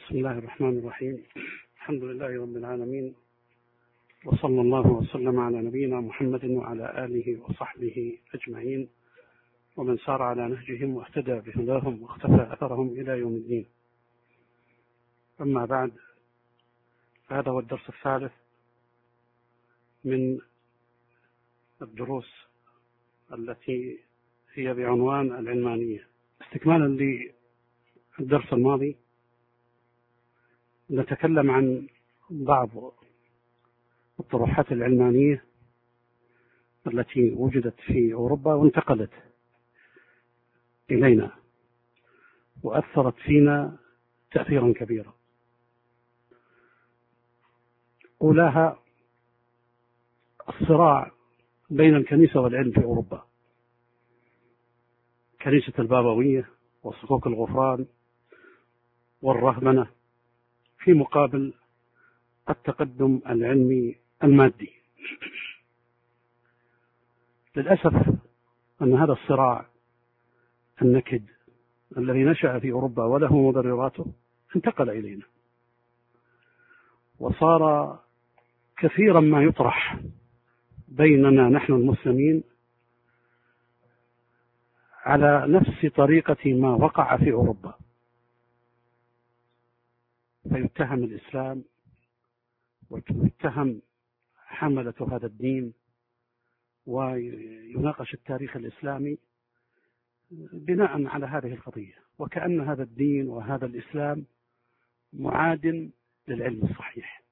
بسم الله الرحمن الرحيم. الحمد لله رب العالمين، وصلى الله وسلم على نبينا محمد وعلى آله وصحبه أجمعين، ومن سار على نهجهم واهتدى بهداهم واختفى أثرهم إلى يوم الدين. أما بعد، هذا هو الدرس الثالث من الدروس التي هي بعنوان العلمانية. استكمالا للدرس الماضي، نتكلم عن بعض الطروحات العلمانية التي وجدت في أوروبا وانتقلت إلينا وأثرت فينا تأثيرا كبيرا. أولاها الصراع بين الكنيسة والعلم في أوروبا، كنيسة البابوية وصكوك الغفران والرهبنة في مقابل التقدم العلمي المادي. للأسف أن هذا الصراع النكد الذي نشأ في أوروبا وله مبرراته انتقل إلينا، وصار كثيرا ما يطرح بيننا نحن المسلمين على نفس طريقة ما وقع في أوروبا، فيتهم الإسلام ويتهم حملة هذا الدين، ويناقش التاريخ الإسلامي بناء على هذه القضية، وكأن هذا الدين وهذا الإسلام معاد للعلم الصحيح.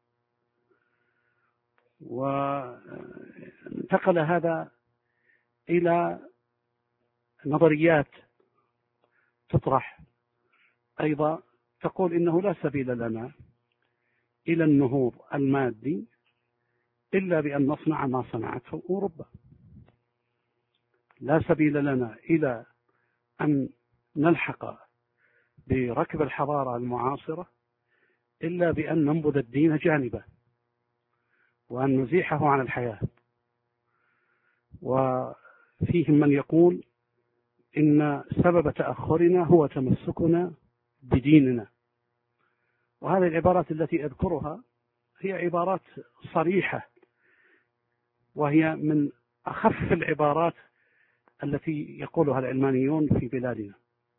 وانتقل هذا إلى نظريات تطرح أيضا تقول إنه لا سبيل لنا إلى النهوض المادي إلا بأن نصنع ما صنعته أوروبا، لا سبيل لنا إلى أن نلحق بركب الحضارة المعاصرة إلا بأن ننبذ الدين جانبه وأن نزيحه عن الحياة. وفيهم من يقول إن سبب تأخرنا هو تمسكنا بديننا، وهذه العبارات التي أذكرها هي عبارات صريحة، وهي من أخف العبارات التي يقولها العلمانيون في بلادنا.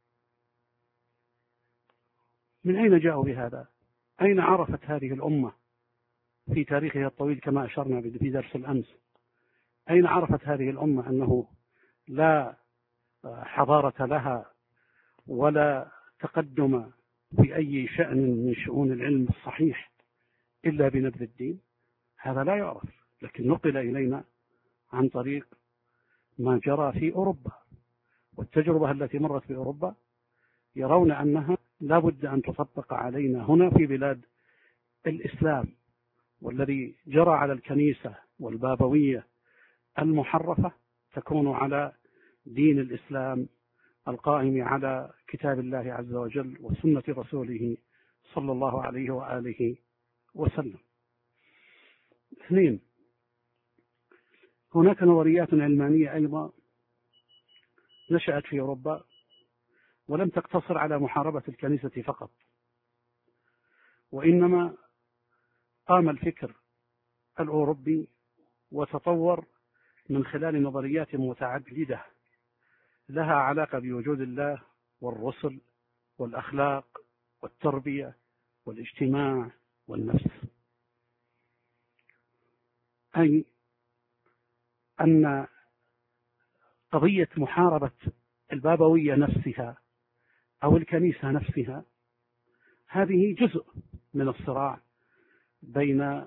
من أين جاءوا بهذا؟ أين عرفت هذه الأمة في تاريخها الطويل كما أشرنا في درس الأمس؟ أين عرفت هذه الأمة أنه لا حضارة لها ولا تقدم في أي شأن من شؤون العلم الصحيح إلا بنبذ الدين؟ هذا لا يعرف، لكن نقل إلينا عن طريق ما جرى في أوروبا، والتجربة التي مرت في أوروبا يرون أنها لا بد أن تطبق علينا هنا في بلاد الإسلام، والذي جرى على الكنيسة والبابوية المحرفة تكون على دين الإسلام القائم على كتاب الله عز وجل وسنة رسوله صلى الله عليه وآله وسلم. اثنين، هناك نظريات علمانية أيضا نشأت في أوروبا ولم تقتصر على محاربة الكنيسة فقط، وإنما قام الفكر الأوروبي وتطور من خلال نظريات متعددة لها علاقة بوجود الله والرسل والأخلاق والتربية والاجتماع والنفس، أي أن قضية محاربة البابوية نفسها أو الكنيسة نفسها هذه جزء من الصراع بين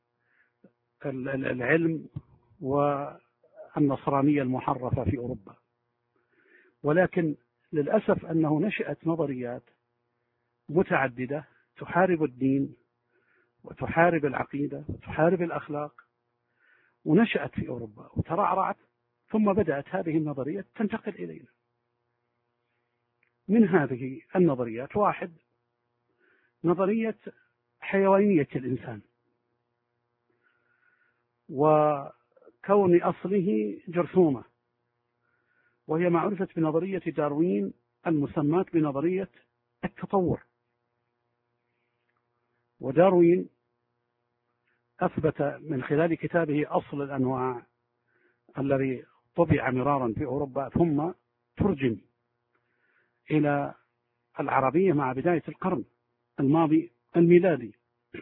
العلم والنصرانية المحرفة في أوروبا. ولكن للأسف أنه نشأت نظريات متعددة تحارب الدين وتحارب العقيدة وتحارب الأخلاق، ونشأت في أوروبا وترعرعت، ثم بدأت هذه النظريات تنتقل إلينا. من هذه النظريات واحد، نظرية حيوانية الإنسان، وكون أصله جرثومة، وهي ما عرفت بنظرية داروين المسماة بنظرية التطور. وداروين أثبت من خلال كتابه أصل الأنواع الذي طبع مرارا في أوروبا ثم ترجم إلى العربية مع بداية القرن الماضي الميلادي،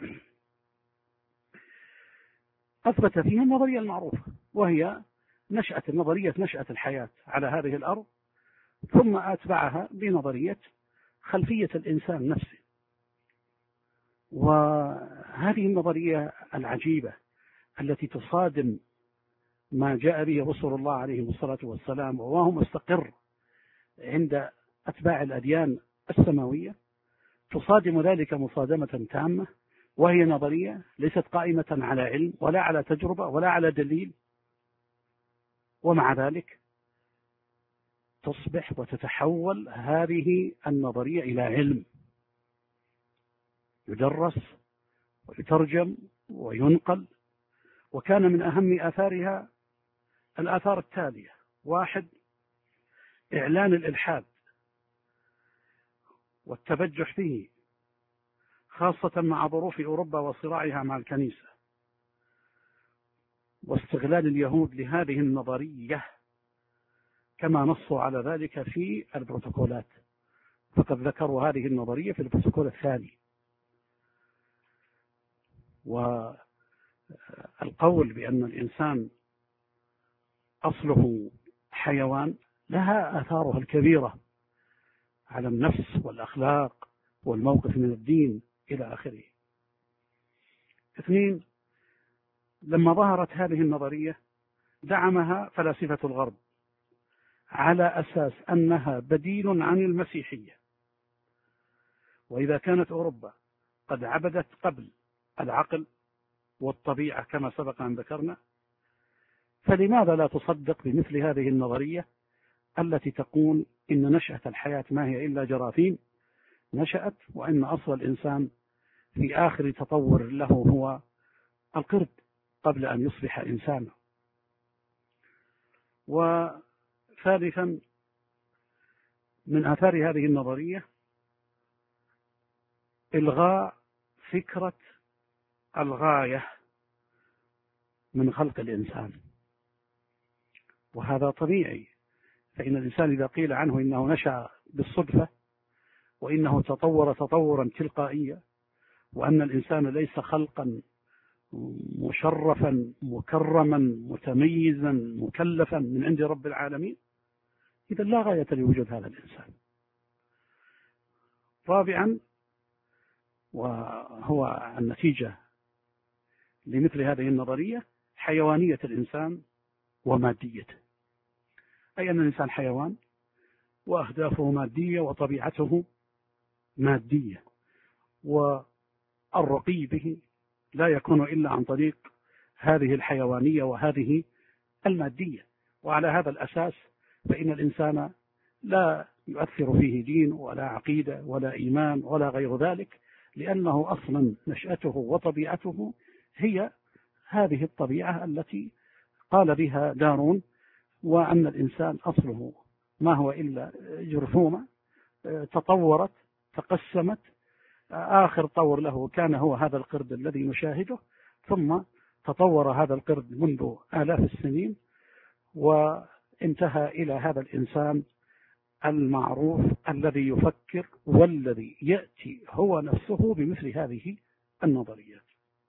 أثبت فيها النظرية المعروفة، وهي نظرية نشأة الحياة على هذه الأرض، ثم أتبعها بنظرية خلفية الإنسان نفسه. وهذه النظرية العجيبة التي تصادم ما جاء به رسول الله عليه الصلاة والسلام وهو مستقر عند أتباع الأديان السماوية، تصادم ذلك مصادمة تامة، وهي نظرية ليست قائمة على علم ولا على تجربة ولا على دليل، ومع ذلك تصبح وتتحول هذه النظرية إلى علم يدرس ويترجم وينقل. وكان من أهم آثارها الآثار التالية: 1. إعلان الإلحاد والتبجح فيه، خاصة مع ظروف أوروبا وصراعها مع الكنيسة، واستغلال اليهود لهذه النظرية كما نصوا على ذلك في البروتوكولات، فقد ذكروا هذه النظرية في البروتوكول الثاني. والقول بأن الإنسان أصله حيوان لها آثارها الكبيرة على النفس والأخلاق والموقف من الدين إلى آخره. 2. لما ظهرت هذه النظرية دعمها فلاسفة الغرب على أساس أنها بديل عن المسيحية، وإذا كانت أوروبا قد عبدت قبل العقل والطبيعة كما سبق أن ذكرنا، فلماذا لا تصدق بمثل هذه النظرية التي تقول إن نشأة الحياة ما هي إلا جراثيم نشأت، وإن أصل الإنسان في آخر تطور له هو القرد قبل أن يصبح إنسانا. وثالثا من آثار هذه النظرية إلغاء فكرة الغاية من خلق الإنسان، وهذا طبيعي، فإن الإنسان إذا قيل عنه إنه نشأ بالصدفة وإنه تطور تطورا تلقائيا وأن الإنسان ليس خلقا مشرفا مكرما متميزا مكلفا من عند رب العالمين، إذا لا غاية لوجود هذا الإنسان. رابعا، وهو النتيجة لمثل هذه النظرية، حيوانية الإنسان وماديته، أي أن الإنسان حيوان وأهدافه مادية وطبيعته مادية، والرقي به لا يكون إلا عن طريق هذه الحيوانية وهذه المادية. وعلى هذا الأساس فإن الإنسان لا يؤثر فيه دين ولا عقيدة ولا إيمان ولا غير ذلك، لأنه أصلا نشأته وطبيعته هي هذه الطبيعة التي قال بها دارون، وأن الإنسان أصله ما هو إلا جرثومة تطورت تقسمت، آخر طور له كان هو هذا القرد الذي نشاهده، ثم تطور هذا القرد منذ آلاف السنين وانتهى إلى هذا الإنسان المعروف الذي يفكر والذي يأتي هو نفسه بمثل هذه النظريات.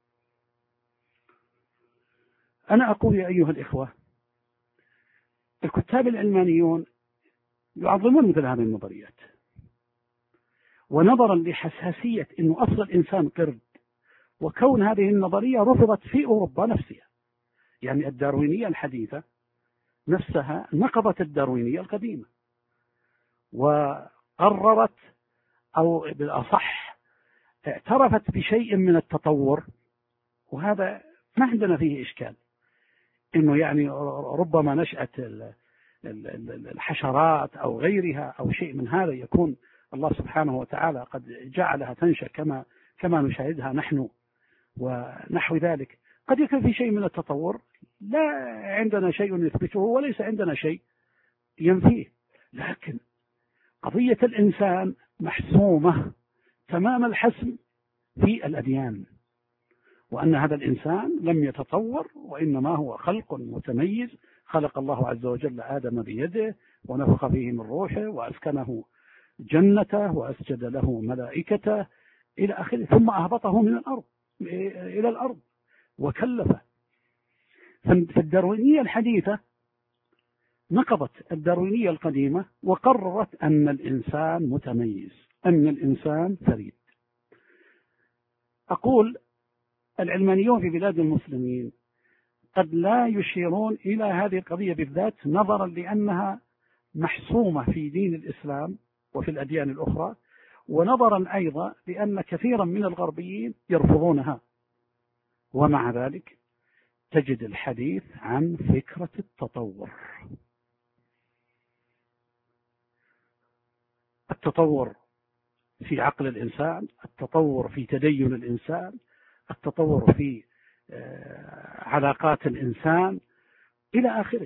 أنا أقول يا أيها الإخوة، الكتاب العلمانيون يعظمون مثل هذه النظريات، ونظرا لحساسية أنه أصل الإنسان قرد، وكون هذه النظرية رفضت في أوروبا نفسها، يعني الداروينية الحديثة نفسها نقضت الداروينية القديمة وقررت، أو بالأصح اعترفت بشيء من التطور، وهذا ما عندنا فيه إشكال، إنه يعني ربما نشأة الحشرات أو غيرها أو شيء من هذا يكون الله سبحانه وتعالى قد جعلها تنشأ كما نشاهدها نحن ونحو ذلك. قد يكون في شيء من التطور لا عندنا شيء يثبته وليس عندنا شيء ينفيه، لكن قضية الإنسان محسومة تمام الحسم في الأديان، وأن هذا الإنسان لم يتطور وإنما هو خلق متميز، خلق الله عز وجل آدم بيده ونفخ فيه من روحه وأسكنه جنته وأسجد له ملائكته إلى آخره، ثم أهبطه من الأرض إلى الأرض وكلفه. فالداروينية الحديثة نقضت الداروينية القديمة وقررت أن الإنسان متميز، أن الإنسان فريد. أقول العلمانيون في بلاد المسلمين قد لا يشيرون إلى هذه القضية بالذات، نظرا لأنها محسومة في دين الإسلام وفي الأديان الأخرى، ونظرا أيضا لأن كثيرا من الغربيين يرفضونها. ومع ذلك تجد الحديث عن فكرة التطور. التطور في عقل الإنسان، التطور في تدين الإنسان، التطور في علاقات الإنسان إلى آخره.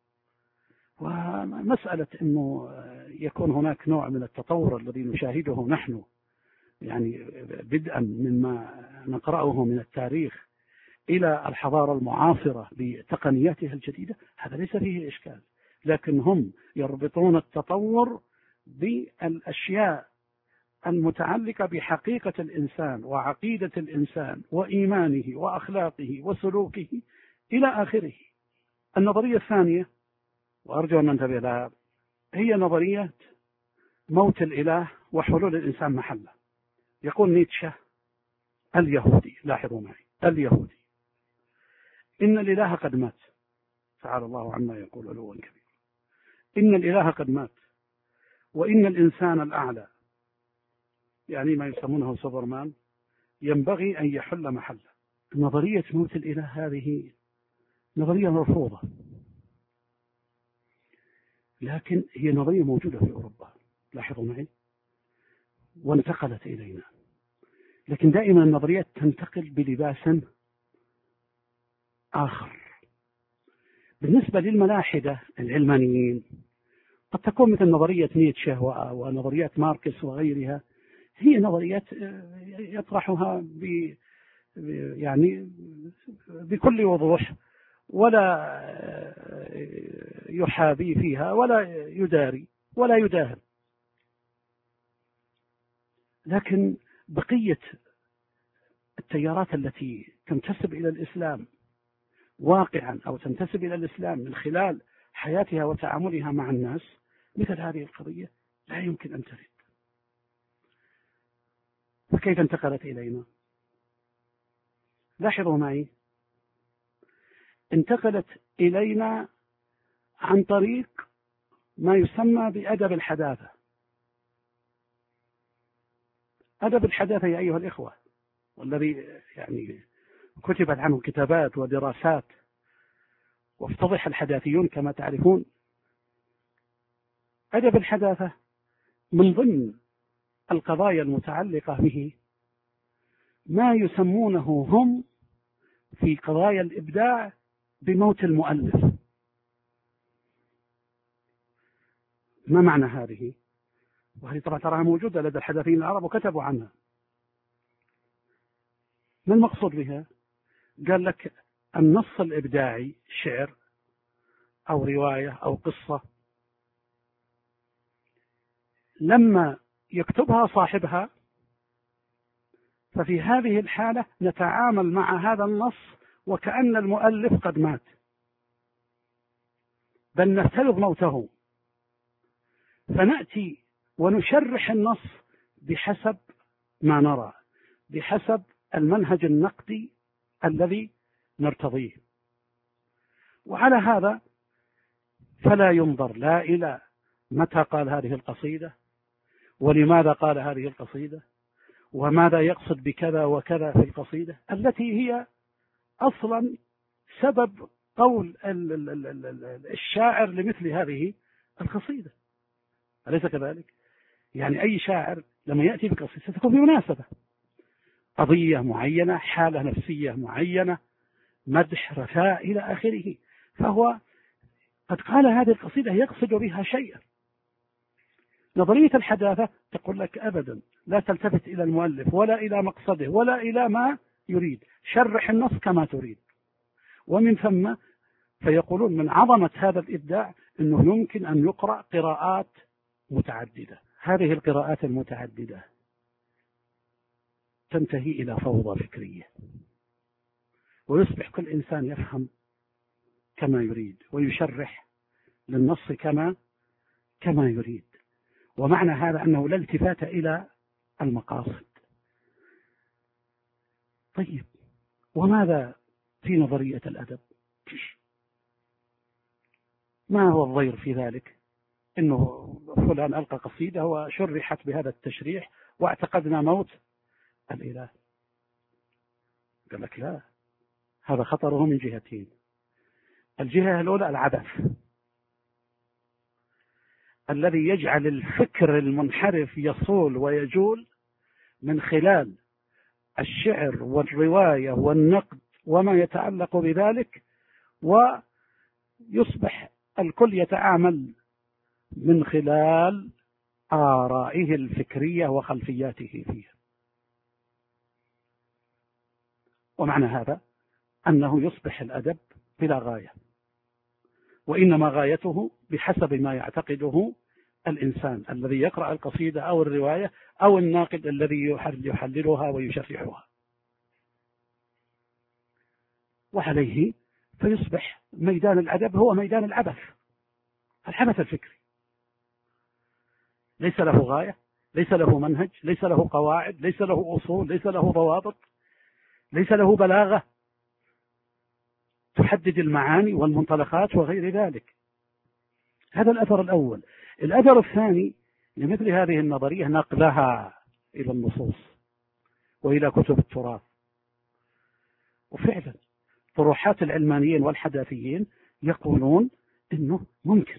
ومسألة أنه يكون هناك نوع من التطور الذي نشاهده نحن، يعني بدءا مما نقرأه من التاريخ إلى الحضارة المعاصرة بتقنياتها الجديدة، هذا ليس فيه إشكال، لكن هم يربطون التطور بالأشياء المتعلقة بحقيقة الإنسان وعقيدة الإنسان وإيمانه وأخلاقه وسلوكه إلى آخره. النظرية الثانية، وأرجو أن ننتبه لها، هي نظرية موت الإله وحلول الإنسان محله. يقول نيتشه اليهودي، لاحظوا معي، اليهودي، إن الإله قد مات، تعالى الله عما يقول علوا كبيرا، إن الإله قد مات، وإن الإنسان الأعلى، يعني ما يسمونه سوبرمان، ينبغي أن يحل محله. نظرية موت الإله هذه نظرية مرفوضة، لكن هي نظرية موجودة في أوروبا، لاحظوا معي، وانتقلت إلينا. لكن دائما النظريات تنتقل بلباس آخر. بالنسبة للملاحدة العلمانيين قد تكون مثل نظرية نيتشه ونظريات ماركس وغيرها، هي نظريات يطرحها يعني بكل وضوح، ولا يحابي فيها ولا يداري ولا يداهن. لكن بقية التيارات التي تنتسب إلى الإسلام واقعا أو تنتسب إلى الإسلام من خلال حياتها وتعاملها مع الناس، مثل هذه القضية لا يمكن أن ترد. فكيف انتقلت إلينا؟ لاحظوا معي، انتقلت إلينا عن طريق ما يسمى بأدب الحداثة. أدب الحداثة يا أيها الإخوة، والذي يعني كتبت عنه كتابات ودراسات وافتضح الحداثيون كما تعرفون. أدب الحداثة من ضمن القضايا المتعلقة به ما يسمونه هم في قضايا الإبداع بموت المؤلف. ما معنى هذه؟ وهذه طبعا تراها موجودة لدى الحداثيين العرب وكتبوا عنها. ما المقصود بها؟ قال لك النص الإبداعي، شعر أو رواية أو قصة، لما يكتبها صاحبها ففي هذه الحالة نتعامل مع هذا النص وكأن المؤلف قد مات، بل نفترض موته، فنأتي ونشرح النص بحسب ما نرى، بحسب المنهج النقدي الذي نرتضيه. وعلى هذا فلا ينظر لا إلى متى قال هذه القصيدة ولماذا قال هذه القصيدة وماذا يقصد بكذا وكذا في القصيدة التي هي أصلا سبب قول الشاعر لمثل هذه القصيدة. أليس كذلك؟ يعني أي شاعر لما يأتي بقصيدة ستكون بمناسبة، قضية معينة، حالة نفسية معينة، مدح، رثاء إلى آخره، فهو قد قال هذه القصيدة يقصد بها شيئا. نظرية الحداثة تقول لك أبدا لا تلتفت إلى المؤلف ولا إلى مقصده ولا إلى ما يريد، شرح النص كما تريد. ومن ثم فيقولون من عظمة هذا الإبداع أنه يمكن أن يقرأ قراءات متعددة. هذه القراءات المتعددة تنتهي إلى فوضى فكرية، ويصبح كل إنسان يفهم كما يريد ويشرح للنص كما يريد. ومعنى هذا أنه لا التفات إلى المقاصد. طيب، وماذا في نظرية الأدب؟ ما هو الضير في ذلك؟ إنه فلان ألقى قصيدة وشرحت بهذا التشريح واعتقدنا موت الإله. قال لك لا، هذا خطره من جهتين. الجهة الأولى العبث الذي يجعل الفكر المنحرف يصول ويجول من خلال الشعر والرواية والنقد وما يتعلق بذلك، ويصبح الكل يتعامل من خلال آرائه الفكرية وخلفياته فيها. ومعنى هذا أنه يصبح الأدب بلا غاية، وإنما غايته بحسب ما يعتقده الإنسان الذي يقرأ القصيدة أو الرواية أو الناقد الذي يحللها ويشرحها. وعليه فيصبح ميدان الأدب هو ميدان العبث، العبث الفكري، ليس له غاية، ليس له منهج، ليس له قواعد، ليس له أصول، ليس له ضوابط، ليس له بلاغة تحدد المعاني والمنطلقات وغير ذلك. هذا الأثر الأول. الأثر الثاني لمثل هذه النظرية نقلها إلى النصوص وإلى كتب التراث. وفعلا طروحات العلمانيين والحداثيين يقولون إنه ممكن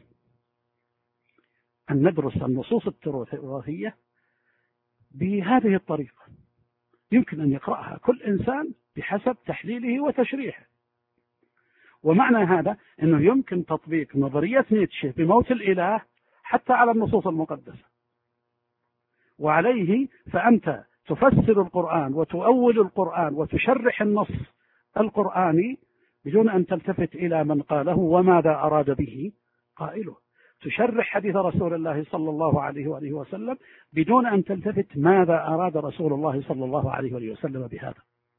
أن ندرس النصوص التراثية بهذه الطريقة، يمكن أن يقرأها كل إنسان بحسب تحليله وتشريحه. ومعنى هذا أنه يمكن تطبيق نظرية نيتشه بموت الإله حتى على النصوص المقدسة. وعليه فأنت تفسر القرآن وتؤول القرآن وتشرح النص القرآني بدون أن تلتفت إلى من قاله وماذا أراد به قائله. تشرح حديث رسول الله صلى الله عليه وآله وسلم بدون أن تلتفت ماذا أراد رسول الله صلى الله عليه وآله وسلم بهذا.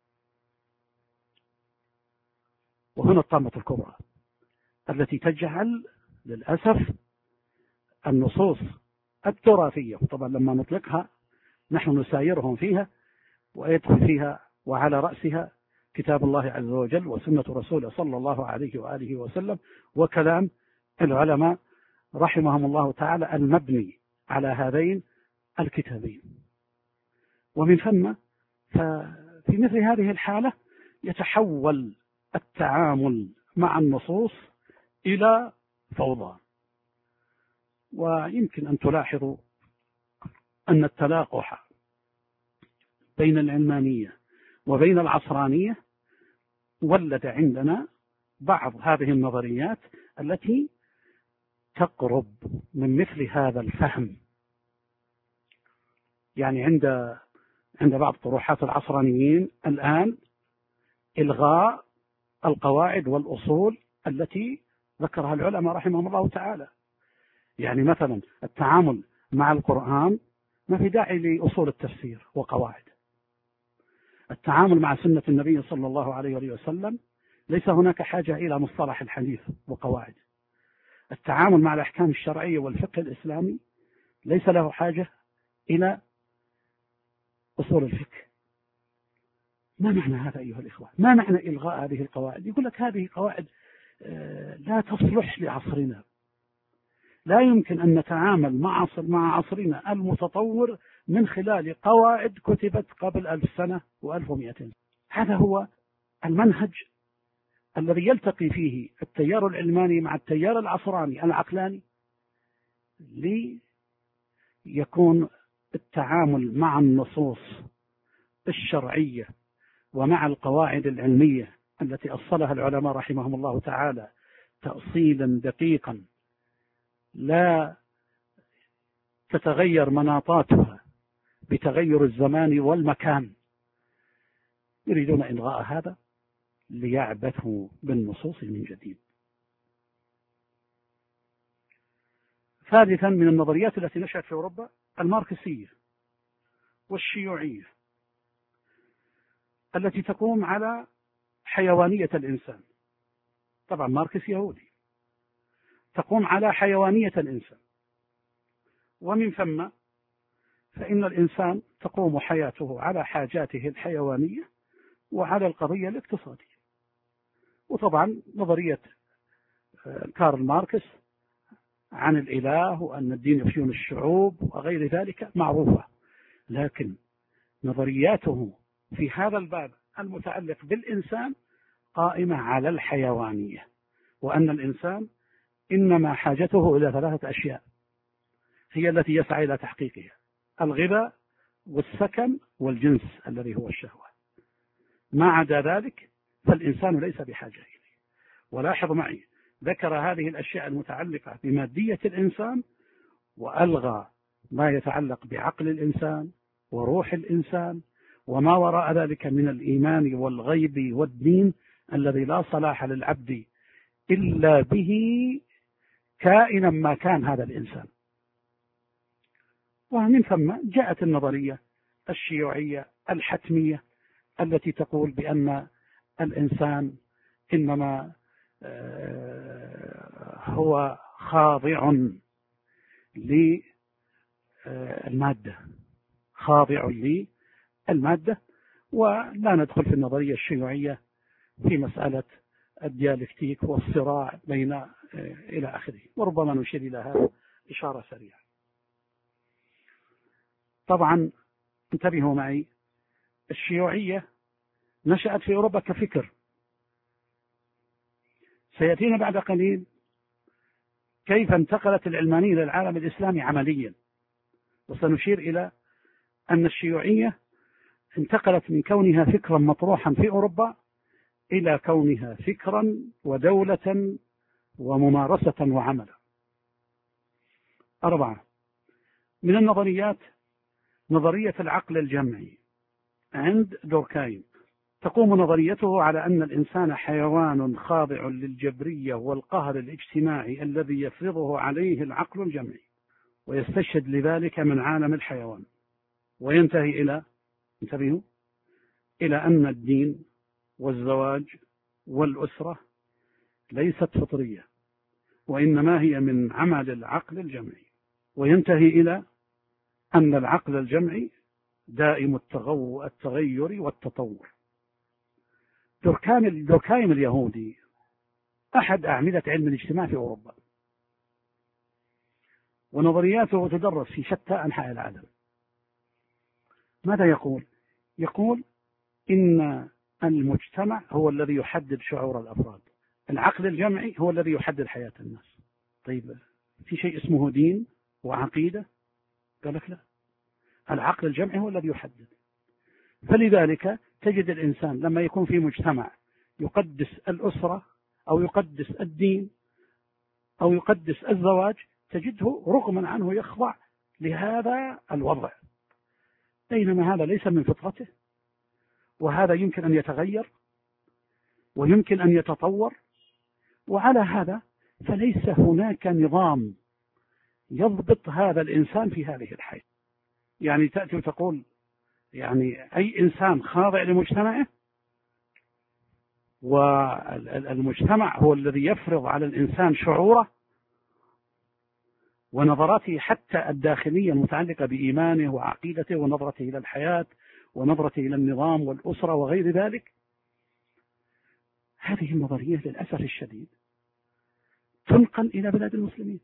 وهنا الطامة الكبرى التي تجعل للأسف النصوص التراثية، طبعا لما نطلقها نحن نسايرهم فيها ويدخل فيها وعلى رأسها كتاب الله عز وجل وسنة رسوله صلى الله عليه وآله وسلم وكلام العلماء رحمهم الله تعالى المبني على هذين الكتابين. ومن ثم ففي مثل هذه الحالة يتحول التعامل مع النصوص إلى فوضى. ويمكن أن تلاحظوا أن التلاقح بين العلمانية وبين العصرانية ولد عندنا بعض هذه النظريات التي تقرب من مثل هذا الفهم. يعني عند بعض طروحات العصرانيين الآن إلغاء القواعد والأصول التي ذكرها العلماء رحمهم الله تعالى. يعني مثلا التعامل مع القرآن ما في داعي لأصول التفسير وقواعد. التعامل مع سنة النبي صلى الله عليه وسلم ليس هناك حاجة إلى مصطلح الحديث وقواعد. التعامل مع الأحكام الشرعية والفقه الإسلامي ليس له حاجة إلى أصول الفقه. ما معنى هذا أيها الإخوة؟ ما معنى إلغاء هذه القواعد؟ يقول لك هذه قواعد لا تصلح لعصرنا، لا يمكن أن نتعامل مع عصرنا المتطور من خلال قواعد كتبت قبل 1000 سنة و1100. هذا هو المنهج الذي يلتقي فيه التيار العلماني مع التيار العصراني العقلاني ليكون التعامل مع النصوص الشرعية ومع القواعد العلمية التي أصلها العلماء رحمهم الله تعالى تأصيلا دقيقا لا تتغير مناطاتها بتغير الزمان والمكان، يريدون إلغاء هذا ليعبثوا بالنصوص من جديد. ثالثا، من النظريات التي نشأت في أوروبا الماركسية والشيوعية التي تقوم على حيوانية الإنسان. طبعا ماركس يهودي، تقوم على حيوانية الإنسان، ومن ثم فإن الإنسان تقوم حياته على حاجاته الحيوانية وعلى القضية الاقتصادية. وطبعا نظرية كارل ماركس عن الإله وأن الدين يفيون الشعوب وغير ذلك معروفة، لكن نظرياته في هذا الباب المتعلق بالإنسان قائمة على الحيوانية، وأن الإنسان إنما حاجته إلى 3 أشياء هي التي يسعى إلى تحقيقها: الغذاء والسكن والجنس الذي هو الشهوة. ما عدا ذلك فالإنسان ليس بحاجة إليه. ولاحظ معي، ذكر هذه الأشياء المتعلقة بمادية الإنسان وألغى ما يتعلق بعقل الإنسان وروح الإنسان وما وراء ذلك من الإيمان والغيب والدين الذي لا صلاح للعبد إلا به كائنا ما كان هذا الإنسان. ومن ثم جاءت النظرية الشيوعية الحتمية التي تقول بأن الإنسان إنما هو خاضع للمادة، خاضع للمادة. ولا ندخل في النظرية الشيوعية في مسألة الديالكتيك والصراع بين إلى آخره، وربما نشير إلى هذا إشارة سريعة. طبعا انتبهوا معي، الشيوعية نشأت في أوروبا كفكر، سيأتينا بعد قليل كيف انتقلت العلمانية إلى العالم الإسلامي عمليا، وسنشير إلى أن الشيوعية انتقلت من كونها فكرا مطروحا في أوروبا إلى كونها فكرا ودولة وممارسة وعملا. 4 من النظريات نظرية العقل الجمعي عند دوركايم. تقوم نظريته على أن الإنسان حيوان خاضع للجبرية والقهر الاجتماعي الذي يفرضه عليه العقل الجمعي، ويستشهد لذلك من عالم الحيوان، وينتهي إلى أن الدين والزواج والأسرة ليست فطرية، وإنما هي من عمل العقل الجمعي، وينتهي إلى أن العقل الجمعي دائم التغير والتطور. دوركايم اليهودي أحد أعمدة علم الاجتماع في أوروبا، ونظرياته تدرس في شتى أنحاء العالم. ماذا يقول؟ يقول إن المجتمع هو الذي يحدد شعور الأفراد، العقل الجمعي هو الذي يحدد حياة الناس. طيب، في شيء اسمه دين وعقيدة؟ قال لك لا، العقل الجمعي هو الذي يحدد. فلذلك تجد الإنسان لما يكون في مجتمع يقدس الأسرة أو يقدس الدين أو يقدس الزواج، تجده رغما عنه يخضع لهذا الوضع، بينما هذا ليس من فطرته، وهذا يمكن أن يتغير ويمكن أن يتطور. وعلى هذا فليس هناك نظام يضبط هذا الإنسان في هذه الحياة. يعني تأتي وتقول يعني أي إنسان خاضع لمجتمعه، والمجتمع هو الذي يفرض على الإنسان شعوره ونظراته حتى الداخلية المتعلقة بإيمانه وعقيدته ونظرته إلى الحياة ونظرته إلى النظام والأسرة وغير ذلك. هذه النظرية للأسف الشديد تنقل إلى بلاد المسلمين،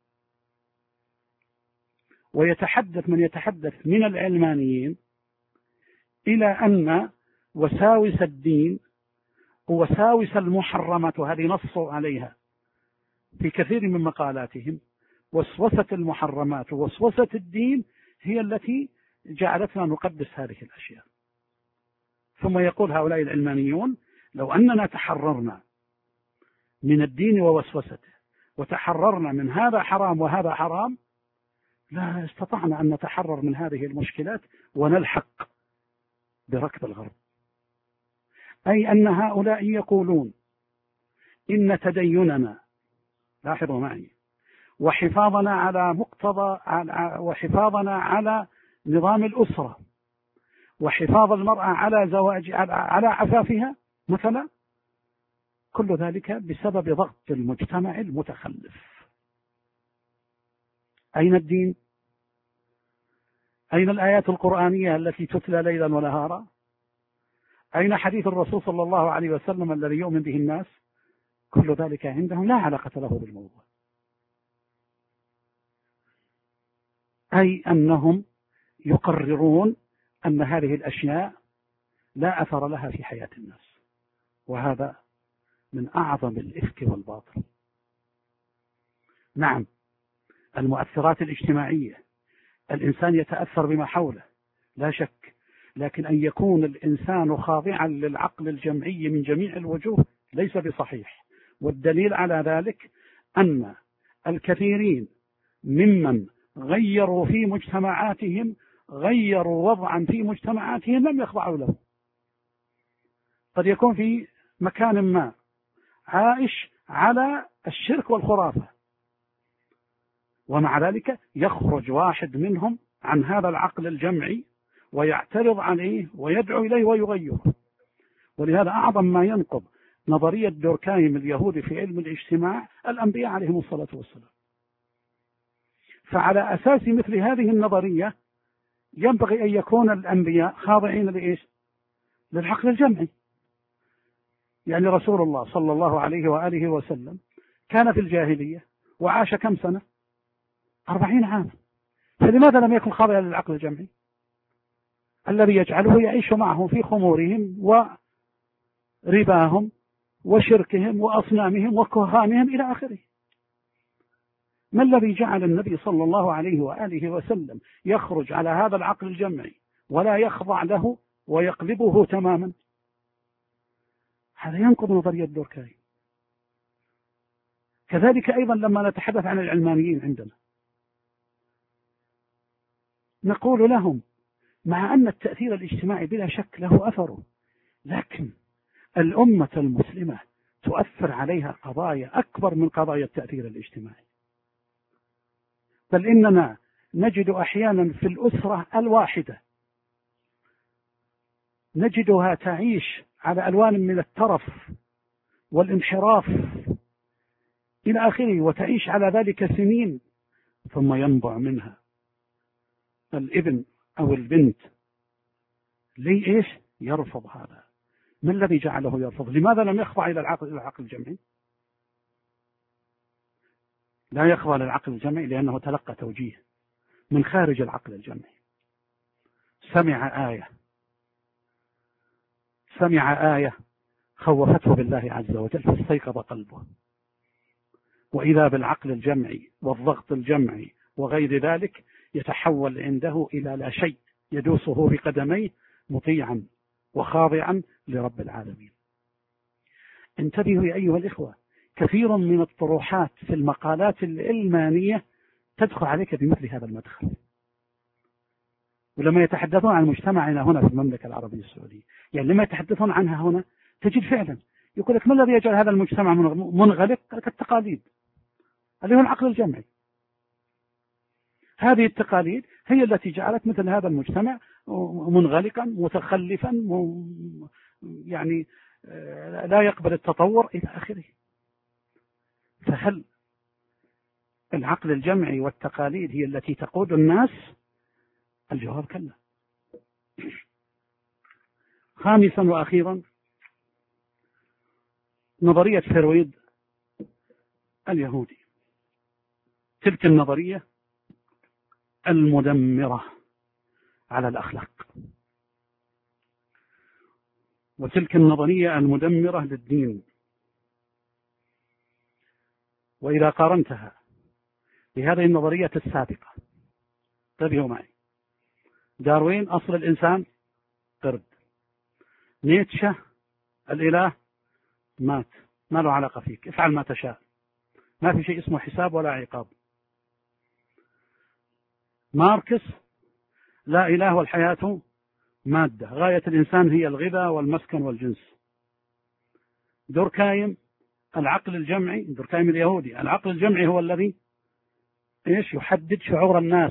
ويتحدث من يتحدث من العلمانيين إلى أن وساوس الدين ووساوس المحرمات، وهذه نصوا عليها في كثير من مقالاتهم، وسوسة المحرمات ووسوسة الدين هي التي جعلتنا نقدس هذه الأشياء. ثم يقول هؤلاء العلمانيون لو أننا تحررنا من الدين ووسوسته وتحررنا من هذا حرام وهذا حرام لا استطعنا أن نتحرر من هذه المشكلات ونلحق بركب الغرب. أي أن هؤلاء يقولون إن تديننا، لاحظوا معي، وحفاظنا على مقتضى وحفاظنا على نظام الأسرة وحفاظ المرأة على زواج على عفافها مثلا، كل ذلك بسبب ضغط المجتمع المتخلف. أين الدين؟ أين الآيات القرآنية التي تتلى ليلا ونهارا؟ أين حديث الرسول صلى الله عليه وسلم الذي يؤمن به الناس؟ كل ذلك عندهم لا علاقة له بالموضوع. أي أنهم يقررون أن هذه الأشياء لا أثر لها في حياة الناس، وهذا من أعظم الإفك والباطل. نعم، المؤثرات الاجتماعية الإنسان يتأثر بما حوله لا شك، لكن أن يكون الإنسان خاضعا للعقل الجمعي من جميع الوجوه ليس بصحيح. والدليل على ذلك أن الكثيرين ممن غيروا في مجتمعاتهم غيروا وضعا في مجتمعاتهم لم يخضعوا له. قد يكون في مكان ما عائش على الشرك والخرافة، ومع ذلك يخرج واحد منهم عن هذا العقل الجمعي ويعترض عليه ويدعو إليه ويغيره. ولهذا أعظم ما ينقض نظرية دوركايم اليهودي في علم الاجتماع الأنبياء عليهم الصلاة والسلام. فعلى أساس مثل هذه النظرية ينبغي أن يكون الأنبياء خاضعين لإيش؟ للعقل الجمعي. يعني رسول الله صلى الله عليه وآله وسلم كان في الجاهلية وعاش كم سنة؟ 40 عاما. فلماذا لم يكن خاضعا للعقل الجمعي الذي يجعله يعيش معهم في خمورهم ورباهم وشركهم وأصنامهم وكهانهم إلى آخره؟ ما الذي جعل النبي صلى الله عليه وآله وسلم يخرج على هذا العقل الجمعي ولا يخضع له ويقلبه تماما؟ هذا ينقض نظرية دوركايم. كذلك أيضا لما نتحدث عن العلمانيين عندنا نقول لهم مع أن التأثير الاجتماعي بلا شك له أثره، لكن الأمة المسلمة تؤثر عليها قضايا أكبر من قضايا التأثير الاجتماعي. بل إننا نجد أحيانا في الأسرة الواحدة نجدها تعيش على ألوان من الترف والانحراف إلى آخره، وتعيش على ذلك سنين، ثم ينبع منها الابن أو البنت ليش يرفض هذا؟ ما الذي جعله يرفض؟ لماذا لم يخضع إلى العقل الجمعي؟ لا يخضع للعقل الجمعي لأنه تلقى توجيه من خارج العقل الجمعي. سمع آية خوفته بالله عز وجل فاستيقظ قلبه، وإذا بالعقل الجمعي والضغط الجمعي وغير ذلك يتحول عنده إلى لا شيء، يدوسه بقدميه مطيعا وخاضعا لرب العالمين. انتبهوا يا أيها الإخوة، كثير من الطروحات في المقالات العلمانية تدخل عليك بمثل هذا المدخل. ولما يتحدثون عن مجتمعنا هنا في المملكة العربية السعودية، يعني لما يتحدثون عنها هنا تجد فعلا يقول لك ما الذي يجعل هذا المجتمع منغلق؟ التقاليد اللي هو العقل الجمعي. هذه التقاليد هي التي جعلت مثل هذا المجتمع منغلقا متخلفا، يعني لا يقبل التطور إلى آخره. فهل العقل الجمعي والتقاليد هي التي تقود الناس؟ الجواب كلا. خامسا وأخيرا نظرية فرويد اليهودي، تلك النظرية المدمرة على الأخلاق، وتلك النظرية المدمرة للدين. وإذا قارنتها بهذه النظرية السابقة، انتبهوا معي، داروين أصل الإنسان قرد، نيتشه الإله مات، ما له علاقة فيك، افعل ما تشاء، ما في شيء اسمه حساب ولا عقاب. ماركس لا إله والحياة مادة، غاية الإنسان هي الغذاء والمسكن والجنس. دوركايم العقل الجمعي، دوركايم اليهودي، العقل الجمعي هو الذي يحدد شعور الناس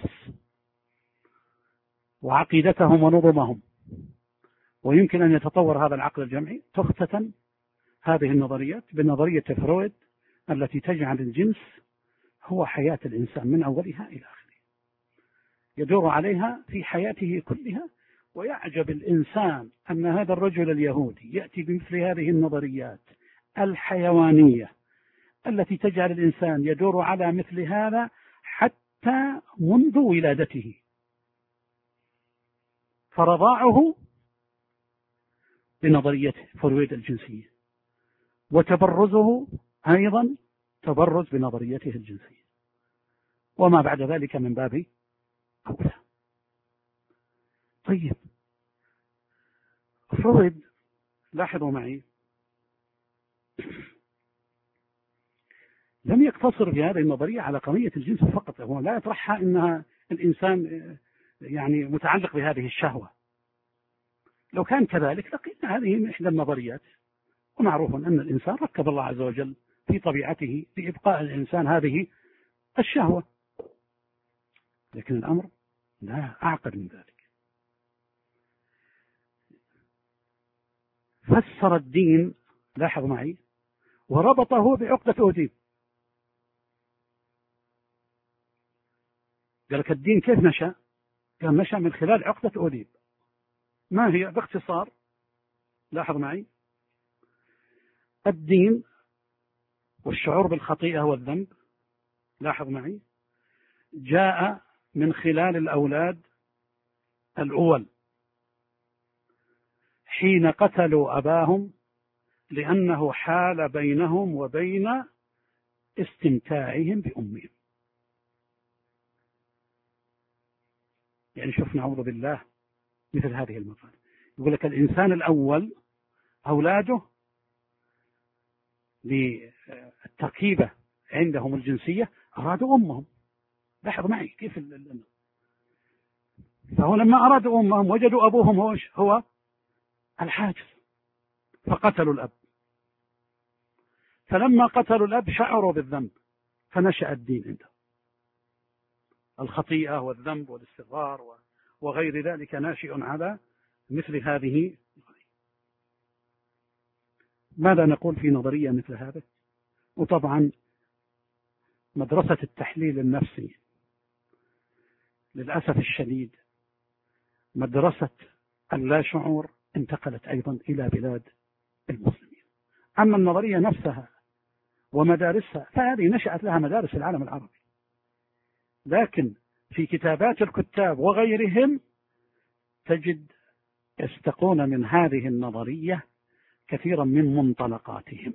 وعقيدتهم ونظمهم، ويمكن أن يتطور هذا العقل الجمعي. تختتم هذه النظريات بنظرية فرويد التي تجعل الجنس هو حياة الإنسان من أولها إلى آخره، يدور عليها في حياته كلها. ويعجب الإنسان أن هذا الرجل اليهودي يأتي بمثل هذه النظريات الحيوانية التي تجعل الإنسان يدور على مثل هذا حتى منذ ولادته، فرضاعه بنظرية فرويد الجنسية، وتبرزه أيضا تبرز بنظريته الجنسية، وما بعد ذلك من باب أولى. طيب، فرويد لاحظوا معي لم يقتصر في هذه النظرية على قضية الجنس فقط، هو لا يطرحها إنها الإنسان يعني متعلق بهذه الشهوة. لو كان كذلك لقينا هذه من إحدى النظريات، ومعروف أن الإنسان ركب الله عز وجل في طبيعته لإبقاء الإنسان هذه الشهوة، لكن الأمر لا أعقد من ذلك. فسر الدين، لاحظوا معي، وربطه بعقدة أوديب. قال لك الدين كيف نشأ؟ كان نشأ من خلال عقدة أوديب. ما هي؟ باختصار لاحظ معي، الدين والشعور بالخطيئة والذنب، لاحظ معي، جاء من خلال الأولاد الأول حين قتلوا أباهم لأنه حال بينهم وبين استمتاعهم بأمهم. يعني شوف، نعوذ بالله مثل هذه المقالة. يقول لك الإنسان الأول أولاده للتركيبة عندهم الجنسية أرادوا أمهم. لاحظ معي كيف فهو لما أرادوا أمهم وجدوا أبوهم هو الحاجز، فقتلوا الأب. فلما قتلوا الأب شعروا بالذنب، فنشأ الدين عندهم. الخطيئة والذنب والاستغفار وغير ذلك ناشئ على مثل هذه. ماذا نقول في نظرية مثل هذا؟ وطبعا مدرسة التحليل النفسي للأسف الشديد، مدرسة اللاشعور، انتقلت أيضا إلى بلاد المسلمين. أما النظرية نفسها ومدارسها فهذه نشأت لها مدارس العالم العربي، لكن في كتابات الكتاب وغيرهم تجد يستقون من هذه النظرية كثيرا من منطلقاتهم،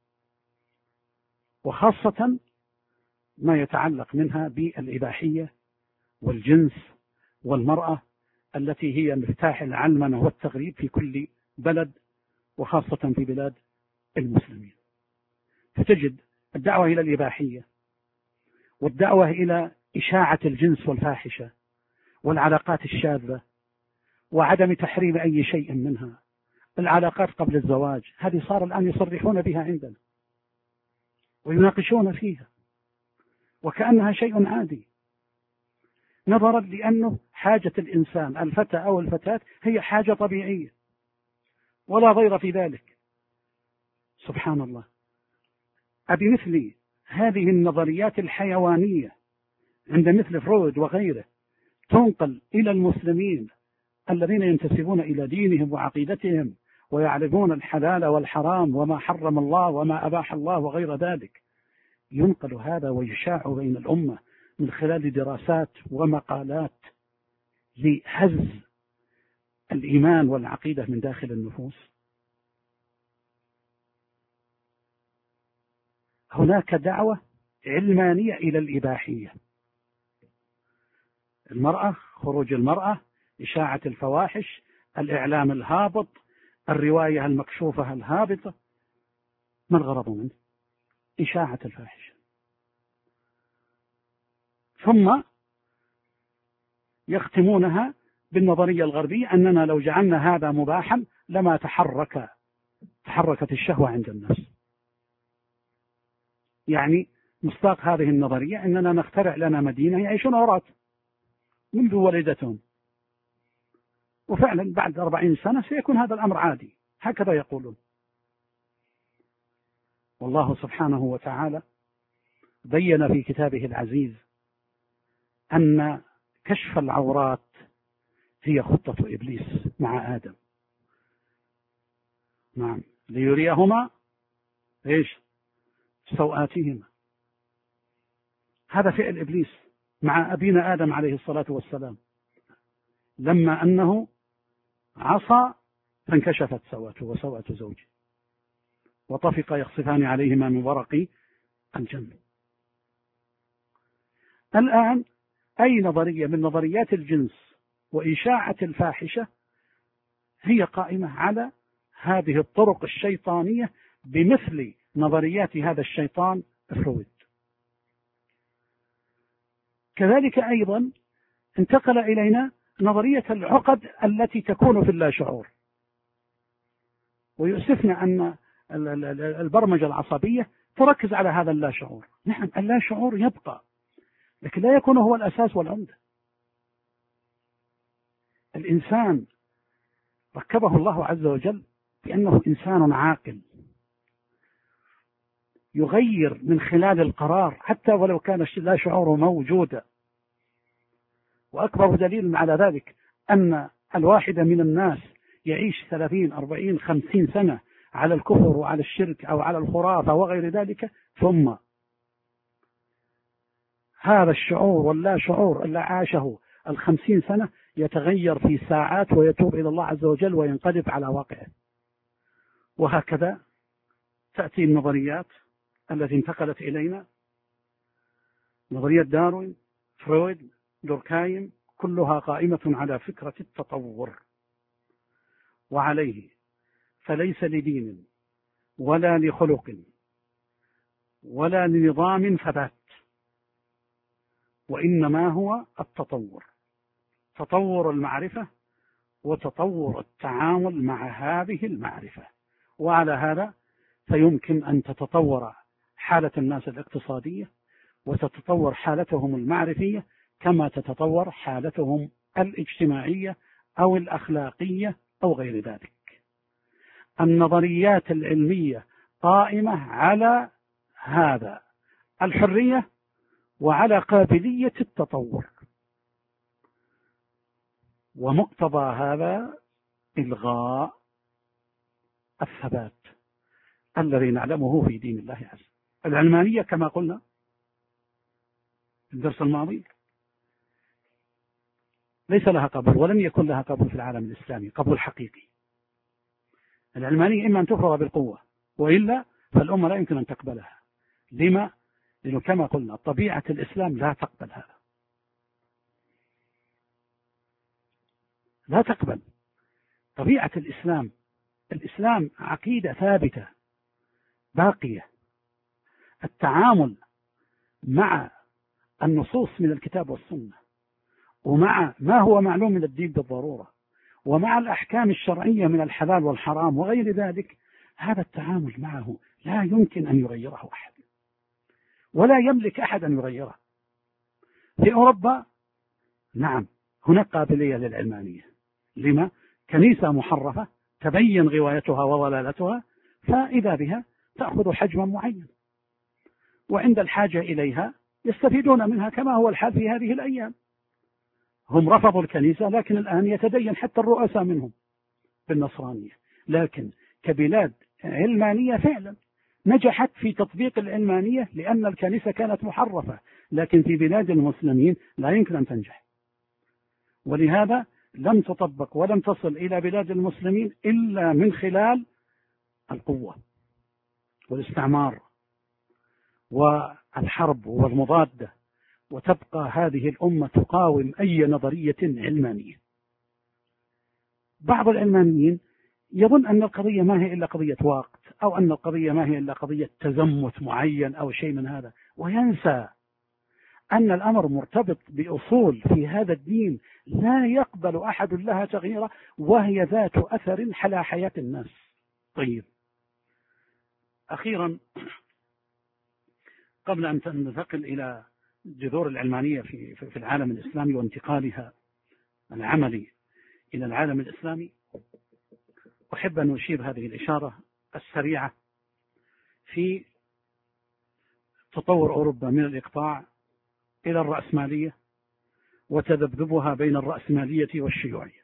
وخاصة ما يتعلق منها بالإباحية والجنس والمرأة التي هي مفتاح العلمنة والتغريب في كل بلد، وخاصة في بلاد المسلمين. فتجد الدعوة إلى الإباحية والدعوة إلى إشاعة الجنس والفاحشة والعلاقات الشاذة وعدم تحريم أي شيء منها. العلاقات قبل الزواج هذه صار الآن يصرحون بها عندنا ويناقشون فيها وكأنها شيء عادي، نظرا لأنه حاجة الإنسان الفتى أو الفتاة هي حاجة طبيعية ولا غير في ذلك. سبحان الله، أبمثل هذه النظريات الحيوانية عند مثل فرويد وغيره تنقل إلى المسلمين الذين ينتسبون إلى دينهم وعقيدتهم ويعرفون الحلال والحرام وما حرم الله وما أباح الله وغير ذلك، ينقل هذا ويشاع بين الأمة من خلال دراسات ومقالات لهز الإيمان والعقيدة من داخل النفوس. هناك دعوة علمانية إلى الإباحية، المرأة، خروج المرأة، إشاعة الفواحش، الإعلام الهابط، الرواية المكشوفة الهابطة. ما الغرض منه؟ إشاعة الفاحشة. ثم يختمونها بالنظرية الغربية أننا لو جعلنا هذا مباحا لما تحركت الشهوة عند الناس. يعني مصداق هذه النظرية أننا نخترع لنا مدينة يعيشون عراة منذ ولدتهم، وفعلا بعد 40 سنة سيكون هذا الأمر عادي، هكذا يقولون. والله سبحانه وتعالى بين في كتابه العزيز أن كشف العورات هي خطة إبليس مع آدم. نعم، ليريهما إيش؟ سوآتهما. هذا فعل إبليس مع أبينا آدم عليه الصلاة والسلام، لما أنه عصى فانكشفت سوءته وسوءة زوجه وطفق يخصفان عليهما من ورق الجنة. الآن أي نظرية من نظريات الجنس وإشاعة الفاحشة هي قائمة على هذه الطرق الشيطانية بمثل نظريات هذا الشيطان فرويد. كذلك أيضا انتقل إلينا نظرية العقد التي تكون في اللاشعور، ويؤسفنا أن البرمجة العصبية تركز على هذا اللاشعور. نعم، اللاشعور يبقى، لكن لا يكون هو الأساس والعمدة. الإنسان ركبه الله عز وجل بأنه إنسان عاقل يغير من خلال القرار حتى ولو كان لا شعور موجودا. وأكبر دليل على ذلك أن الواحد من الناس يعيش 30 40 50 سنة على الكفر وعلى الشرك أو على الخرافة وغير ذلك، ثم هذا الشعور واللا شعور اللي عاشه 50 سنة يتغير في ساعات ويتوب إلى الله عز وجل وينقلب على واقعه. وهكذا تأتي النظريات التي انتقلت إلينا، نظرية داروين، فرويد، دوركايم، كلها قائمة على فكرة التطور. وعليه فليس لدين ولا لخلق ولا لنظام ثبات، وإنما هو التطور، تطور المعرفة وتطور التعامل مع هذه المعرفة. وعلى هذا فيمكن أن تتطور حالة الناس الاقتصادية وتتطور حالتهم المعرفية كما تتطور حالتهم الاجتماعية أو الأخلاقية أو غير ذلك. النظريات العلمية قائمة على هذا، الحرية وعلى قابلية التطور، ومقتضى هذا إلغاء الثبات الذي نعلمه في دين الله عز وجل. العلمانية كما قلنا في الدرس الماضي ليس لها قبول ولم يكن لها قبول في العالم الإسلامي، قبول حقيقي. العلمانية إما أن تفرض بالقوة وإلا فالأمة لا يمكن أن تقبلها. لما؟ لأنه كما قلنا طبيعة الإسلام لا تقبل هذا، لا تقبل طبيعة الإسلام. الإسلام عقيدة ثابتة باقية. التعامل مع النصوص من الكتاب والسنة ومع ما هو معلوم من الدين بالضرورة ومع الأحكام الشرعية من الحلال والحرام وغير ذلك، هذا التعامل معه لا يمكن أن يغيره أحد ولا يملك أحد أن يغيره. في أوروبا نعم هناك قابلية للعلمانية. لما؟ كنيسة محرفة تبين غوايتها وضلالتها، فإذا بها تأخذ حجما معين، وعند الحاجة إليها يستفيدون منها كما هو الحال في هذه الأيام. هم رفضوا الكنيسة لكن الآن يتدين حتى الرؤساء منهم بالنصرانية. لكن كبلاد علمانية فعلا نجحت في تطبيق العلمانية لأن الكنيسة كانت محرفة، لكن في بلاد المسلمين لا يمكن أن تنجح، ولهذا لم تطبق ولم تصل إلى بلاد المسلمين إلا من خلال القوة والاستعمار والحرب والمضادة. وتبقى هذه الأمة تقاوم أي نظرية علمانية. بعض العلمانيين يظن أن القضية ما هي إلا قضية وقت، أو أن القضية ما هي إلا قضية تزمت معين أو شيء من هذا، وينسى أن الأمر مرتبط بأصول في هذا الدين لا يقبل أحد لها تغييرا، وهي ذات أثر على حياة الناس. طيب، أخيرا قبل أن ننتقل إلى جذور العلمانية في العالم الإسلامي وانتقالها العملي إلى العالم الإسلامي، أحب أن أشير هذه الإشارة السريعة في تطور أوروبا من الإقطاع إلى الرأسمالية وتذبذبها بين الرأسمالية والشيوعية،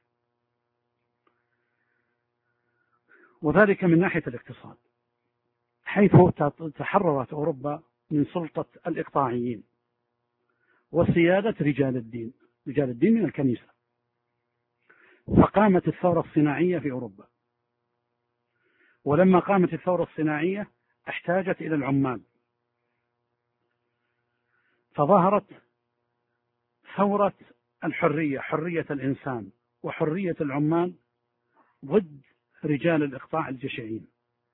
وذلك من ناحية الاقتصاد، حيث تحررت أوروبا من سلطة الإقطاعيين وسيادة رجال الدين من الكنيسة، فقامت الثورة الصناعية في أوروبا. ولما قامت الثورة الصناعية احتاجت إلى العمال، فظهرت ثورة الحرية، حرية الإنسان وحرية العمال ضد رجال الإقطاع الجشعين،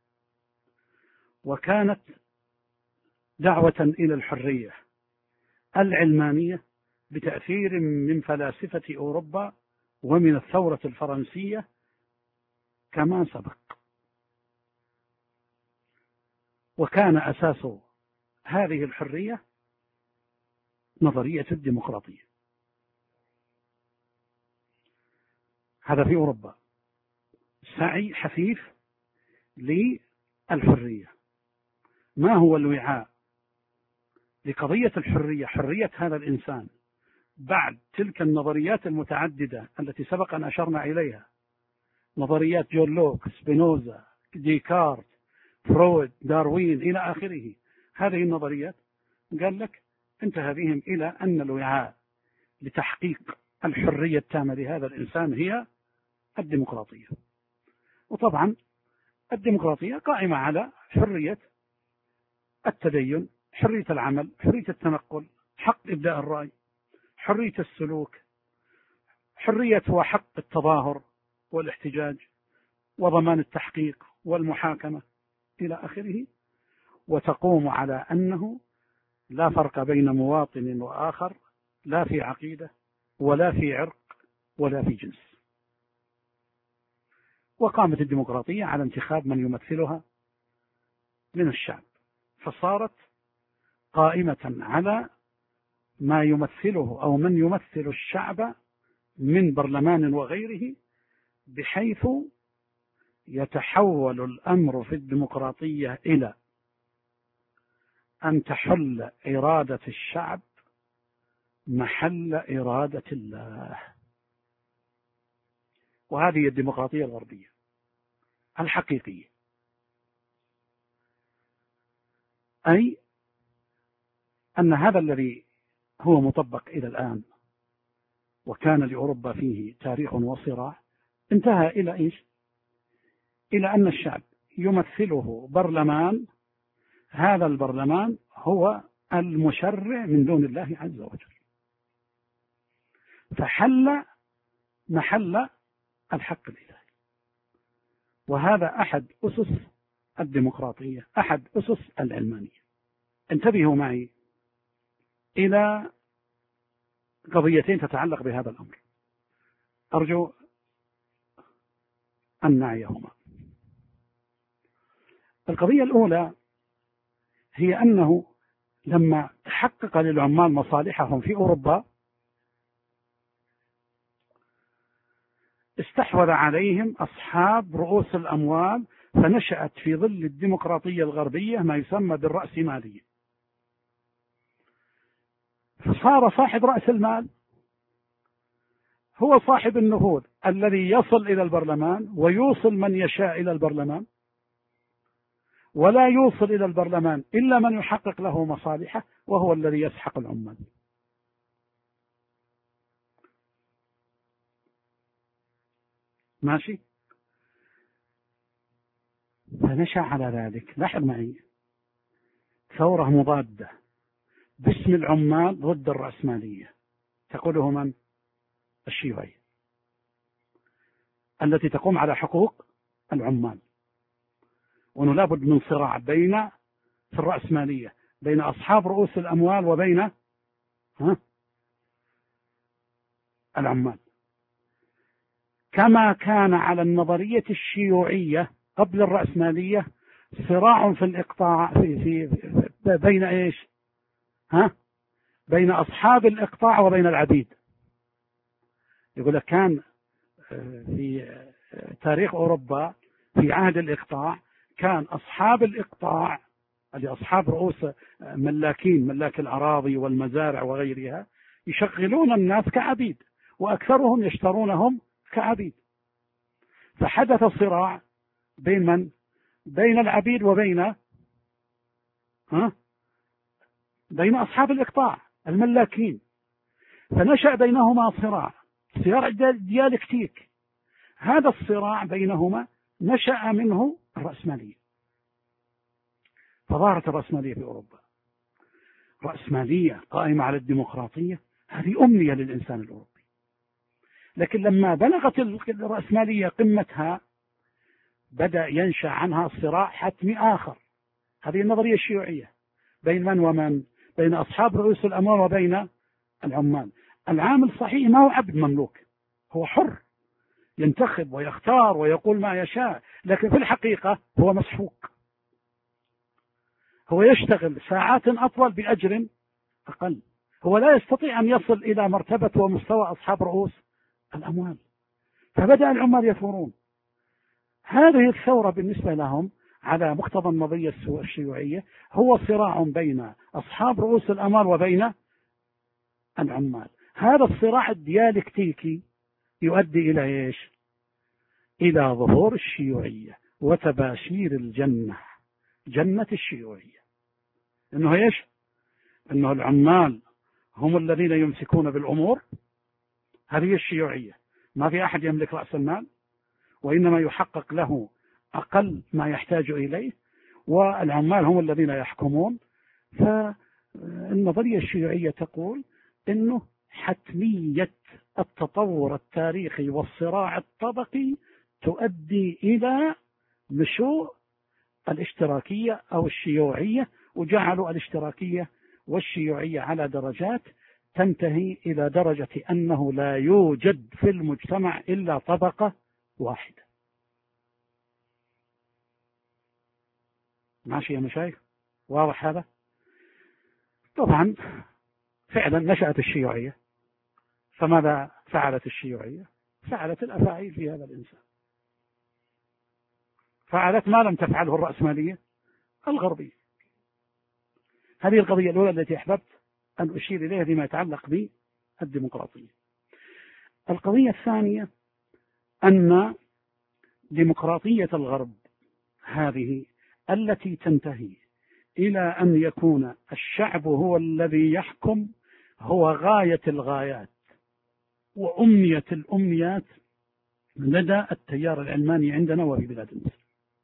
وكانت دعوة إلى الحرية العلمانية بتأثير من فلاسفة أوروبا ومن الثورة الفرنسية كما سبق. وكان أساس هذه الحرية نظرية الديمقراطية. هذا في أوروبا، سعي حثيث للحرية. ما هو الوعاء لقضية الحرية، حرية هذا الإنسان بعد تلك النظريات المتعددة التي سبق أن أشرنا إليها، نظريات جون لوك، سبينوزا، ديكارت، فرويد، داروين إلى آخره؟ هذه النظريات قال لك انتهى بهم إلى أن الوعاء لتحقيق الحرية التامة لهذا الإنسان هي الديمقراطية. وطبعا الديمقراطية قائمة على حرية التدين، حرية العمل، حرية التنقل، حق إبداء الرأي، حرية السلوك، حرية وحق التظاهر والاحتجاج، وضمان التحقيق والمحاكمة إلى آخره. وتقوم على أنه لا فرق بين مواطن وآخر، لا في عقيدة ولا في عرق ولا في جنس. وقامت الديمقراطية على انتخاب من يمثلها من الشعب، فصارت قائمة على ما يمثله أو من يمثل الشعب من برلمان وغيره، بحيث يتحول الأمر في الديمقراطية إلى أن تحل إرادة الشعب محل إرادة الله. وهذه الديمقراطية الغربية الحقيقية، أي أن هذا الذي هو مطبق إلى الآن وكان لأوروبا فيه تاريخ وصراع، انتهى إلى إيش؟ إلى أن الشعب يمثله برلمان، هذا البرلمان هو المشرع من دون الله عز وجل، فحل محل الحق الإلهي. وهذا أحد أسس الديمقراطية، أحد أسس العلمانية. انتبهوا معي إلى قضيتين تتعلق بهذا الأمر، أرجو أن نعيهما. القضية الأولى هي أنه لما تحقق للعمال مصالحهم في أوروبا، استحوذ عليهم أصحاب رؤوس الأموال، فنشأت في ظل الديمقراطية الغربية ما يسمى بالرأسمالية. فصار صاحب رأس المال هو صاحب النفوذ الذي يصل إلى البرلمان ويوصل من يشاء إلى البرلمان، ولا يوصل إلى البرلمان إلا من يحقق له مصالحه، وهو الذي يسحق العمال. ماشي؟ فنشأ على ذلك، لاحظ معي، ثورة مضادة باسم العمال ضد الرأسمالية، تقوله من؟ الشيوعية، التي تقوم على حقوق العمال. وأنه لابد من صراع في الرأسمالية بين أصحاب رؤوس الأموال وبين ها؟ العمال. كما كان على النظرية الشيوعية قبل الرأسمالية صراع في الإقطاع بين إيش؟ ها؟ بين أصحاب الإقطاع وبين العبيد. يقول لك كان في تاريخ أوروبا في عهد الإقطاع كان أصحاب الإقطاع اللي أصحاب رؤوس ملاكين، ملاك الأراضي والمزارع وغيرها، يشغلون الناس كعبيد، وأكثرهم يشترونهم كعبيد. فحدث صراع بين من؟ بين العبيد وبين بين أصحاب الإقطاع الملاكين. فنشأ بينهما صراع ديالكتيك. هذا الصراع بينهما نشأ منه الرأسمالية، فظهرت الرأسمالية في أوروبا. رأسمالية قائمة على الديمقراطية، هذه أمنية للإنسان الأوروبي. لكن لما بلغت الرأسمالية قمتها بدأ ينشأ عنها صراع حتمي آخر. هذه النظرية الشيوعية بين من ومن؟ بين أصحاب رؤوس الأموال وبين العمال. العامل صحيح ما هو عبد مملوك، هو حر ينتخب ويختار ويقول ما يشاء، لكن في الحقيقة هو مسحوق. هو يشتغل ساعات أطول بأجر أقل. هو لا يستطيع أن يصل إلى مرتبة ومستوى أصحاب رؤوس الأموال. فبدأ العمال يثورون. هذه الثورة بالنسبة لهم على مقتضى النظرية الشيوعية هو صراع بين أصحاب رؤوس الأموال وبين العمال. هذا الصراع الديالكتيكي يؤدي إلى إيش؟ إلى ظهور الشيوعية وتباشير الجنة، جنة الشيوعية. إنه إيش؟ إنه العمال هم الذين يمسكون بالأمور. هذه الشيوعية، ما في أحد يملك رأس المال، وإنما يحقق له أقل ما يحتاج إليه، والعمال هم الذين يحكمون. فالنظرية الشيوعية تقول إنه حتمية التطور التاريخي والصراع الطبقي تؤدي إلى نشوء الاشتراكية أو الشيوعية، وجعلوا الاشتراكية والشيوعية على درجات تنتهي إلى درجة أنه لا يوجد في المجتمع إلا طبقة واحدة. ماشي يا مشايخ؟ واضح هذا؟ طبعا فعلا نشأت الشيوعية، فماذا فعلت الشيوعية؟ فعلت الأفاعيل في هذا الإنسان، فعلت ما لم تفعله الرأسمالية الغربية. هذه القضية الأولى التي أحببت أن أشير إليها فيما يتعلق بالديمقراطية. القضية الثانية أن ديمقراطية الغرب هذه التي تنتهي إلى أن يكون الشعب هو الذي يحكم هو غاية الغايات وأمنية الأمنيات لدى التيار العلماني عندنا وفي بلاد المسلمين.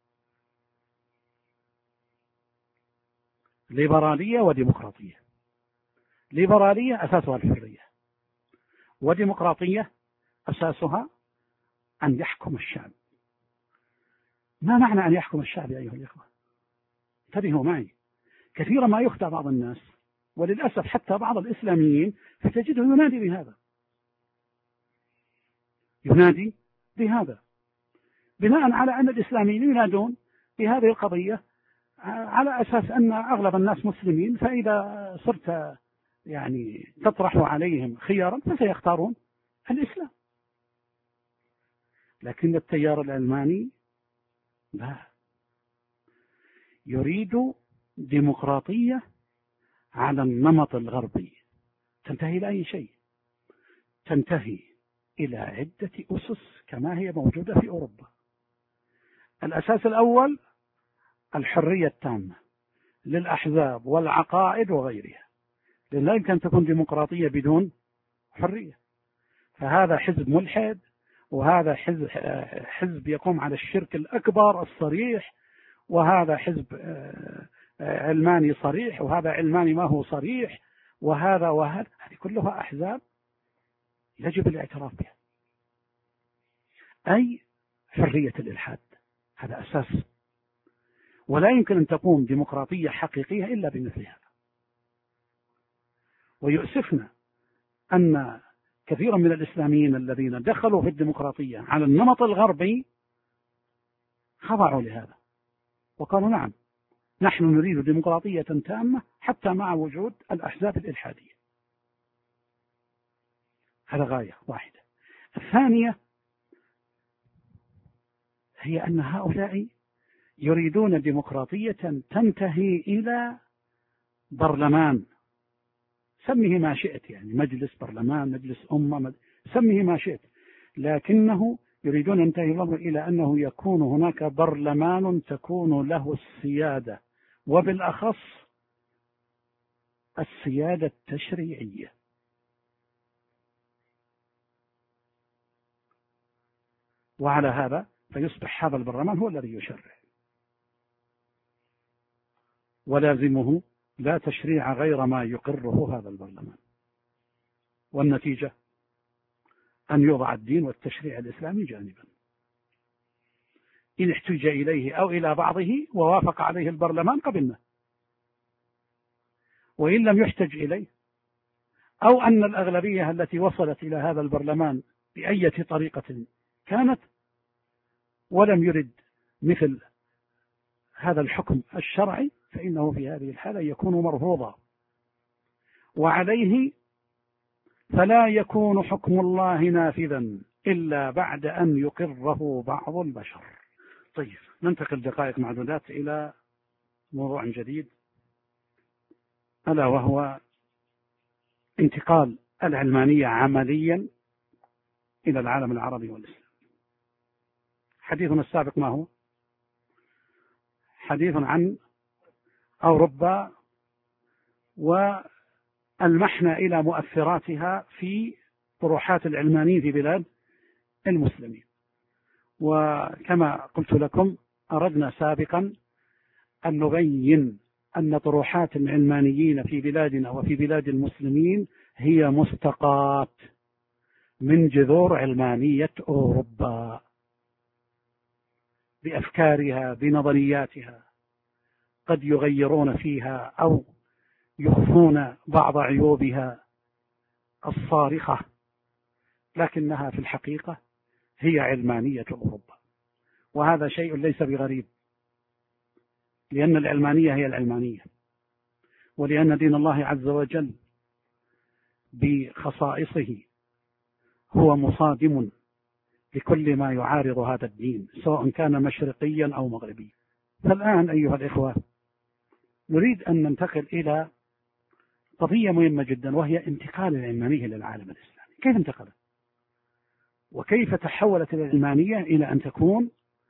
ليبرالية وديمقراطية. ليبرالية أساسها الحرية، وديمقراطية أساسها أن يحكم الشعب. ما معنى أن يحكم الشعب يا أيها الإخوة؟ انتبهوا معي. كثيرا ما يخدع بعض الناس، وللأسف حتى بعض الإسلاميين فتجده ينادي بهذا، ينادي بهذا بناء على أن الإسلاميين ينادون بهذه القضية على أساس أن أغلب الناس مسلمين، فإذا صرت يعني تطرح عليهم خيارا فسيختارون الإسلام. لكن التيار العلماني لا، يريد ديمقراطية على النمط الغربي، تنتهي إلى أي شيء؟ تنتهي إلى عدة أسس كما هي موجودة في أوروبا. الأساس الأول الحرية التامة للأحزاب والعقائد وغيرها، لأن لا يمكن أن تكون ديمقراطية بدون حرية. فهذا حزب ملحد، وهذا حزب يقوم على الشرك الأكبر الصريح، وهذا حزب علماني صريح، وهذا علماني ما هو صريح، وهذا هذه كلها أحزاب يجب الاعتراف بها. أي حرية الإلحاد، هذا أساس، ولا يمكن أن تقوم ديمقراطية حقيقية إلا بمثل هذا. ويؤسفنا أن كثيرا من الإسلاميين الذين دخلوا في الديمقراطية على النمط الغربي خضعوا لهذا وقالوا نعم، نحن نريد ديمقراطية تامة حتى مع وجود الأحزاب الإلحادية. هذا غاية واحدة. الثانية هي أن هؤلاء يريدون ديمقراطية تنتهي إلى برلمان، سميه ما شئت، يعني مجلس برلمان، مجلس أمة، سميه ما شئت، لكنه يريدون أن ينتهي الأمر إلى أنه يكون هناك برلمان تكون له السيادة، وبالأخص السيادة التشريعية. وعلى هذا فيصبح هذا البرلمان هو الذي يشرع، ولازمه لا تشريع غير ما يقره هذا البرلمان، والنتيجة أن يوضع الدين والتشريع الإسلامي جانبا، إن احتج إليه أو إلى بعضه ووافق عليه البرلمان قبلنا، وإن لم يحتج إليه أو أن الأغلبية التي وصلت إلى هذا البرلمان بأية طريقة كانت ولم يرد مثل هذا الحكم الشرعي، فإنه في هذه الحالة يكون مرفوضا، وعليه فلا يكون حكم الله نافذا إلا بعد أن يقره بعض البشر. طيب، ننتقل دقائق معدودات إلى موضوع جديد، ألا وهو انتقال العلمانية عمليا إلى العالم العربي والإسلامي. حديثنا السابق ما هو؟ حديث عن أوروبا والمحنة إلى مؤثراتها في طروحات العلمانيين في بلاد المسلمين. وكما قلت لكم أردنا سابقا أن نبين أن طروحات العلمانيين في بلادنا وفي بلاد المسلمين هي مستقاة من جذور علمانية أوروبا، بأفكارها بنظرياتها، قد يغيرون فيها أو يخفون بعض عيوبها الصارخة، لكنها في الحقيقة هي علمانية أوروبا. وهذا شيء ليس بغريب، لأن العلمانية هي العلمانية، ولأن دين الله عز وجل بخصائصه هو مصادم لكل ما يعارض هذا الدين، سواء كان مشرقيا أو مغربيا. فالآن أيها الإخوة نريد أن ننتقل إلى قضية مهمة جدا، وهي انتقال العلمانية للعالم الإسلامي. كيف انتقلت؟ وكيف تحولت العلمانية إلى أن تكون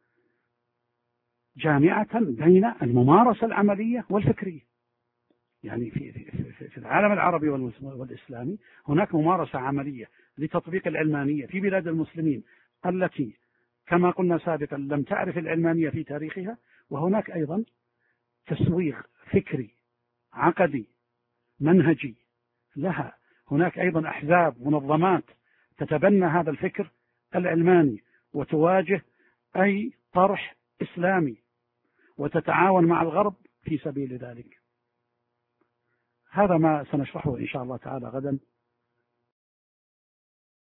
جامعة بين الممارسة العملية والفكرية؟ يعني في العالم العربي والإسلامي هناك ممارسة عملية لتطبيق العلمانية في بلاد المسلمين التي كما قلنا سابقا لم تعرف العلمانية في تاريخها، وهناك أيضا تسويغ فكري عقدي منهجي لها. هناك أيضا أحزاب منظمات تتبنى هذا الفكر العلماني وتواجه أي طرح إسلامي وتتعاون مع الغرب في سبيل ذلك. هذا ما سنشرحه إن شاء الله تعالى غدا